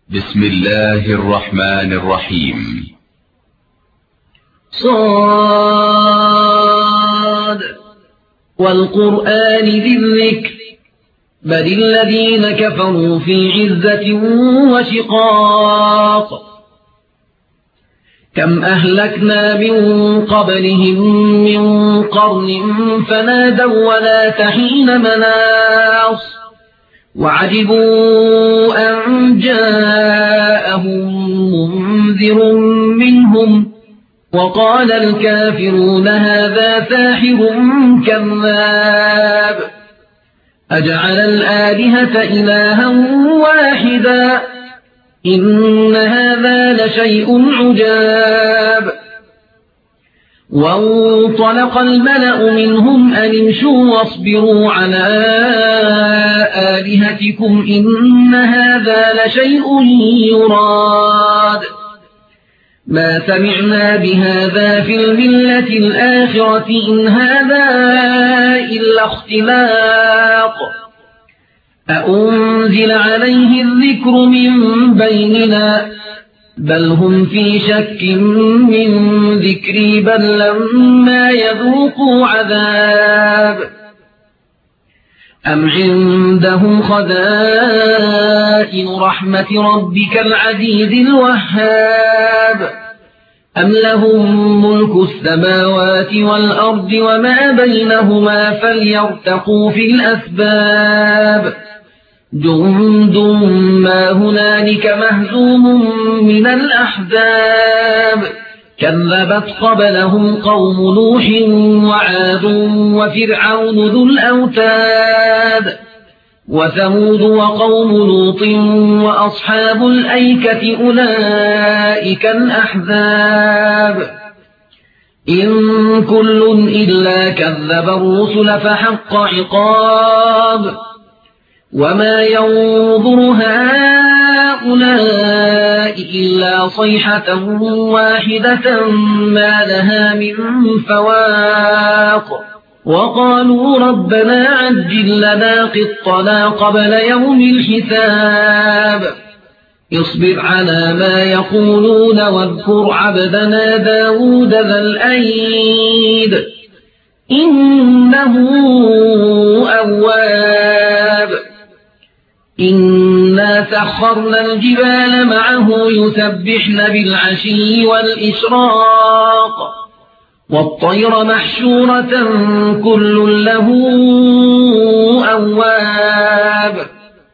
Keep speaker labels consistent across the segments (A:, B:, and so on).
A: بسم الله الرحمن الرحيم.
B: صاد والقرآن ذي الذكر بل الذين كفروا في عزة وشقاق. كم أهلكنا من قبلهم من قرن فنادوا ولا تحين مناص وعجبوا أن جاءهم منذر منهم وقال الكافرون هذا ساحر كذاب أجعل الآلهة إلها واحدا إن هذا لشيء عجاب. وانطلق الملأ منهم أن امشوا واصبروا على آلهتكم إن هذا لشيء يراد ما سمعنا بهذا في الملة الآخرة إن هذا إلا اختلاق أأنزل عليه الذكر من بيننا بل هم في شك من ذكري بل لما يذوقوا عذاب أم عندهم خزائن رحمة ربك العزيز الوهاب أم لهم ملك السماوات والأرض وما بينهما فليرتقوا في الأسباب جند ما هنالك مهزوم من الأحزاب كذبت قبلهم قوم نوح وعاد وفرعون ذو الأوتاد وثمود وقوم لوط وأصحاب الأيكة أولئك الأحزاب إن كل إلا كذب الرسل فحق عقاب وما ينظر هؤلاء إلا صيحة واحدة ما لها من فواق وقالوا ربنا عجل لنا قطنا قبل يوم الحساب اصبر على ما يقولون واذكر عبدنا داود ذا الأيد إنه أواب إنا سخرنا الجبال معه يسبحن بالعشي والإشراق والطير محشورة كل له أواب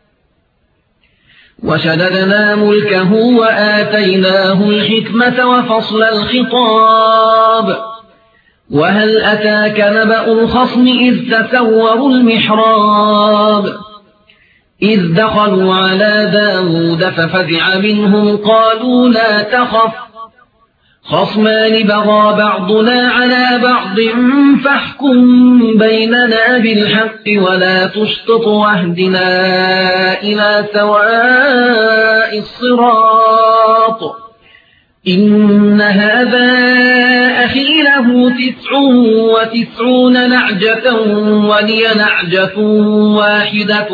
B: وشددنا ملكه وآتيناه الحكمة وفصل الخطاب وهل أتاك نبأ الخصم إذ تسوروا المحراب إذ دخلوا على داود ففزع منهم قالوا لا تخف خصمان بغى بعضنا على بعض فاحكم بيننا بالحق ولا تشطط واهدنا إلى سواء الصراط إن هذا أخي له 99 نعجة ولي نعجة واحدة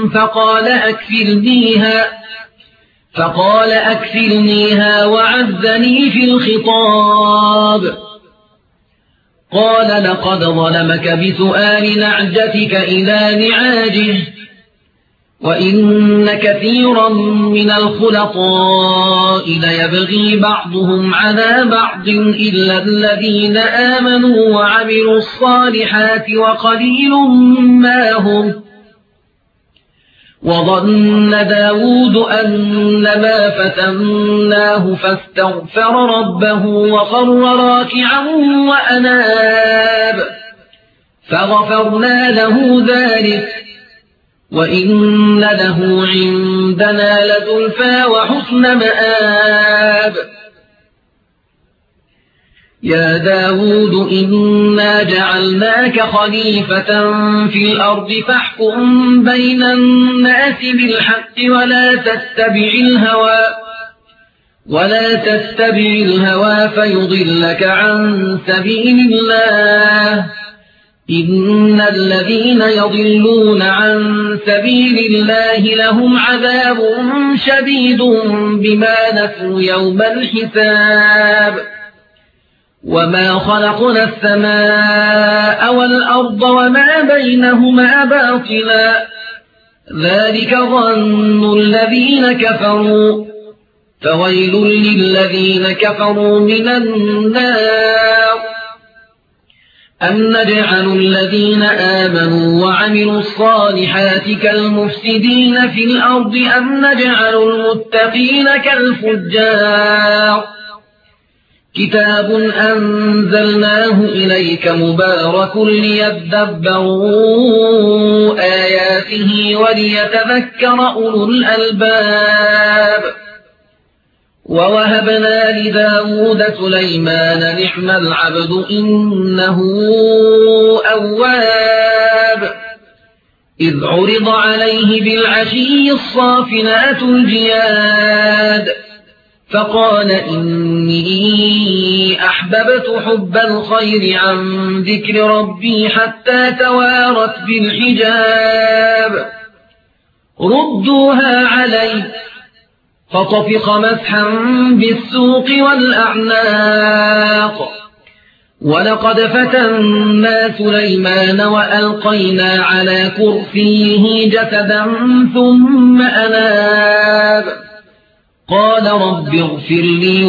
B: فقال أكفلنيها وعزني في الخطاب قال لقد ظلمك بسؤال نعجتك إلى نعاجه وإن كثيرا من الخلطاء ليبغي بعضهم على بعض إلا الذين آمنوا وعملوا الصالحات وقليل ما هم وظن داود أنما فتناه فاستغفر ربه وخر راكعا وأناب فغفرنا له ذلك وإن له عندنا لزلفى وحسن مآب يا داود إنا جعلناك خليفة في الأرض فاحكم بين الناس بالحق ولا تتبع الهوى فيضلك عن سبيل الله إن الذين يضلون عن سبيل الله لهم عذاب شديد بما نسوا يوم الحساب وما خلقنا السماء والأرض وما بينهما باطلا ذلك ظن الذين كفروا فويل للذين كفروا من النار أم نجعل الذين آمنوا وعملوا الصالحات كالمفسدين في الأرض أم نجعل المتقين كالفجار كتاب أنزلناه إليك مبارك ليدبروا آياته وليتذكر أولو الألباب ووهبنا لداود سليمان نعم العبد إنه أواب إذ عرض عليه بالعشي الصافنات الجياد فقال إني أحببت حب الخير عن ذكر ربي حتى توارت بالحجاب ردوها علي فطفق مسحا بالسوق والأعناق ولقد فتنا سليمان وألقينا على كرسيه جسدا ثم أناب قال رب اغفر لي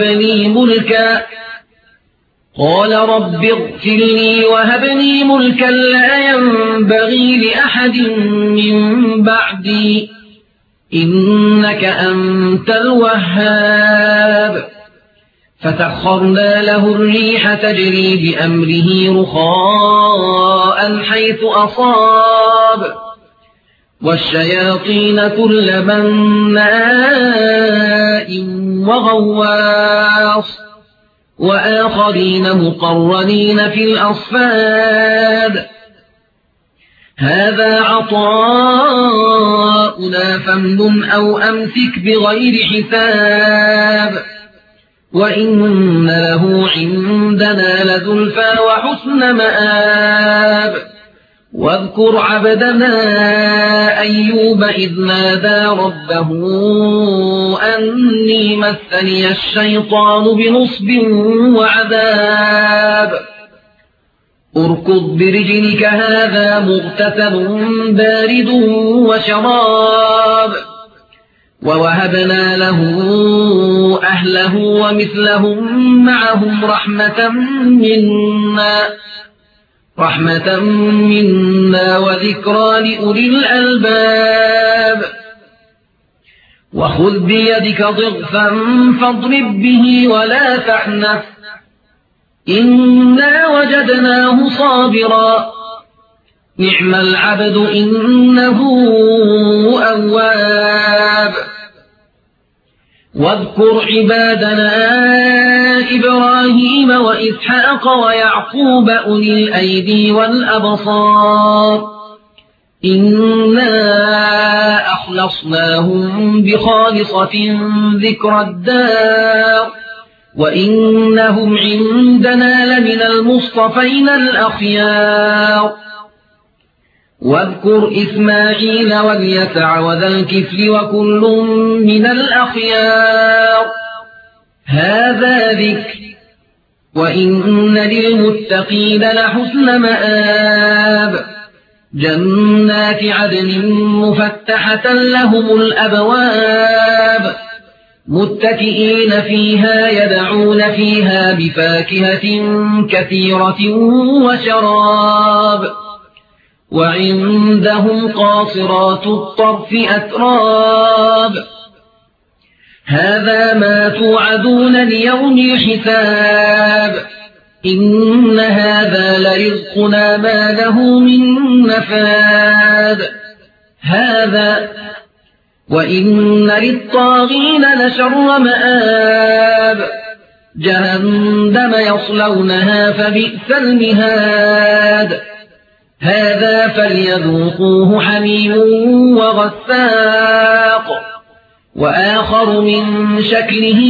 B: وهب لي ملكا لا ينبغي لأحد من بعدي إنك أنت الوهاب فسخرنا له الريح تجري بأمره رخاء حيث أصاب والشياطين كل بناء وغواص وآخرين مقرنين في الأصفاد هذا عطاؤنا فامنن أو أمسك بغير حساب وإن له عندنا لزلفى وحسن مآب واذكر عبدنا أيوب إذ نادى ربه أني مسني الشيطان بنصب وعذاب اركض برجلك هذا مغتسل بارد وشراب ووهبنا له أهله ومثلهم معهم رحمة منا وذكرى لأولي الألباب وخذ بيدك ضغثا فاضرب به ولا تحنث إنا وجدناه صابرا نعم العبد إنه أواب واذكر عبادنا إبراهيم وإسحاق ويعقوب أولي الأيدي والأبصار إنا أخلصناهم بخالصة ذكر الدار وإنهم عندنا لمن المصطفين الأخيار واذكر إسماعيل واليسع وذا الكفل وكل من الأخيار هذا ذكر وإن للمتقين لحسن مآب جنات عدن مفتحة لهم الأبواب متكئين فيها يدعون فيها بفاكهة كثيرة وشراب وعندهم قاصرات الطرف أتراب هذا ما توعدون ليوم الحساب إن هذا لرزقنا ما له من نفاد هذا وإن للطاغين لشر مآب جهنم يصلونها فبئس المهاد هذا فليذوقوه حميم وغساق وآخر من شكله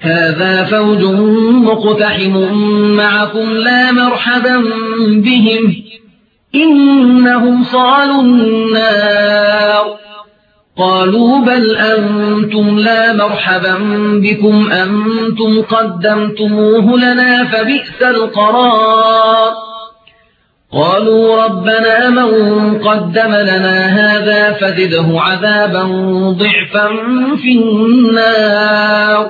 B: هذا فوج مقتحم معكم لا مرحبا بهم إنهم صالوا النار قالوا بل أنتم لا مرحبا بكم أنتم قدمتموه لنا فبئس القرار قالوا ربنا من قدم لنا هذا فزده عذابا ضعفا في النار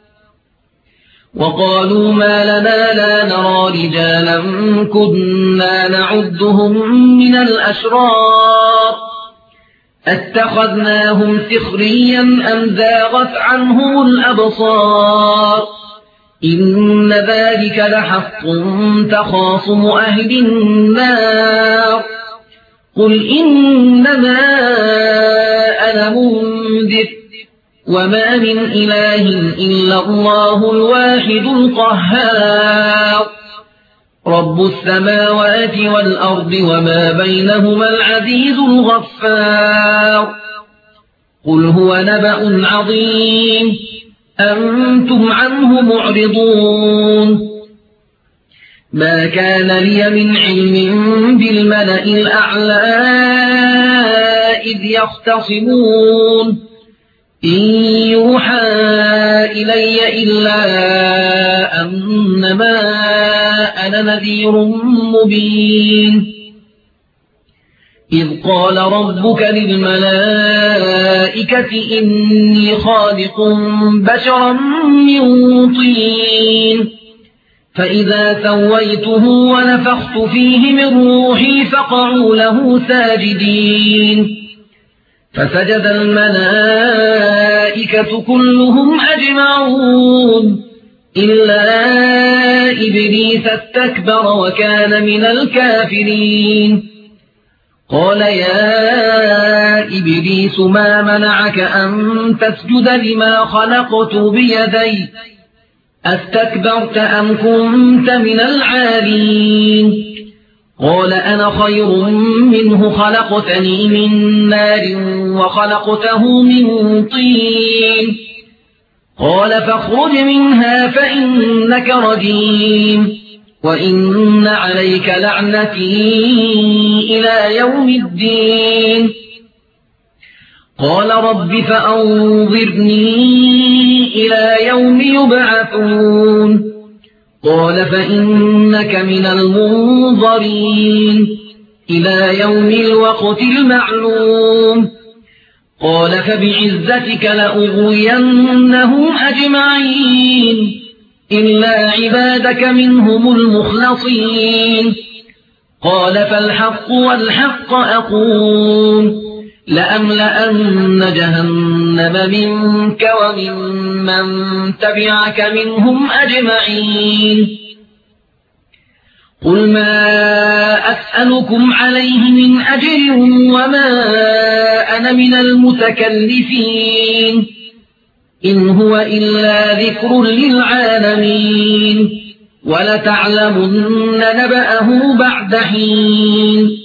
B: وقالوا ما لنا لا نرى رجالا كنا نعدهم من الأشرار اتخذناهم سخريا أم زاغت عنهم الأبصار إن ذلك لحق تخاصم أهل النار قل إنما أنا منذر وما من إله إلا الله الواحد القهار رب السماوات والأرض وما بينهما العزيز الغفار قل هو نبأ عظيم أنتم عنه معرضون ما كان لي من علم بالملأ الأعلى إذ يختصمون إن يوحى إلي إلا أنما أنا نذير مبين إذ قال ربك للملائكة إني خالق بشرا من طين فإذا سويته ونفخت فيه من روحي فقعوا له ساجدين فسجد الملائكة كلهم أجمعون إلا إبليس استكبر وكان من الكافرين قال يا إبليس ما منعك أن تسجد لما خلقت بيدي أستكبرت أم كنت من العالين قال أنا خير منه خلقتني من نار وخلقته من طين قال فاخرج منها فإنك رجيم وإن عليك لعنتي إلى يوم الدين قال رب فأنظرني إلى يوم يبعثون قال فإنك من المنظرين إلى يوم الوقت المعلوم قال فبعزتك لأغوينهم أجمعين إلا عبادك منهم المخلصين قال فالحق والحق أقول لأملأن جهنم منك وممن تبعك منهم أجمعين قل ما أسألكم عليه من أجر وما أنا من المتكلفين إن هو إلا ذكر للعالمين ولتعلمن نبأه بعد حين